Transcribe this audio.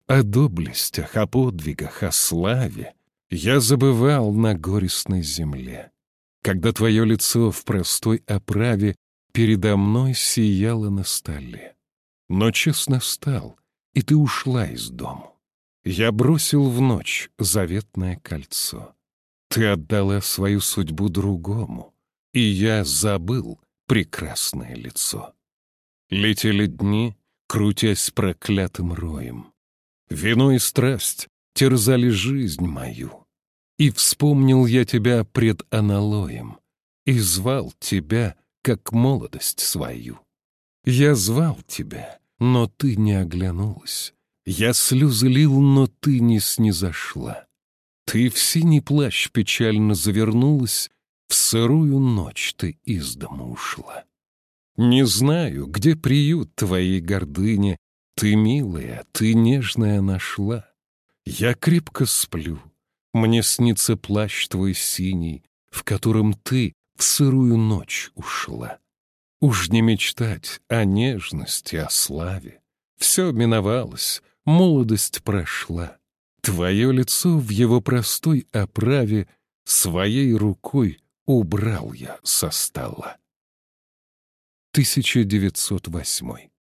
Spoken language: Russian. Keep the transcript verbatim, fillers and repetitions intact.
О доблестях, о подвигах, о славе я забывал на горестной земле, когда твое лицо в простой оправе передо мной сияло на столе. Но час настал, и ты ушла из дому. Я бросил в ночь заветное кольцо. Ты отдала свою судьбу другому, и я забыл прекрасное лицо. Летели дни, крутясь проклятым роем. Вино и страсть терзали жизнь мою. И вспомнил я тебя пред аналоем, и звал тебя, как молодость свою. Я звал тебя, но ты не оглянулась. Я слезы лил, но ты не снизошла. Ты в синий плащ печально завернулась, в сырую ночь ты из дому ушла. Не знаю, где приют твоей гордыни, ты, милая, ты нежная нашла. Я крепко сплю, мне снится плащ твой синий, в котором ты в сырую ночь ушла. Уж не мечтать о нежности, о славе. Все миновалось, молодость прошла. Твое лицо в его простой оправе своей рукой убрал я со стола. тысяча девятьсот восьмой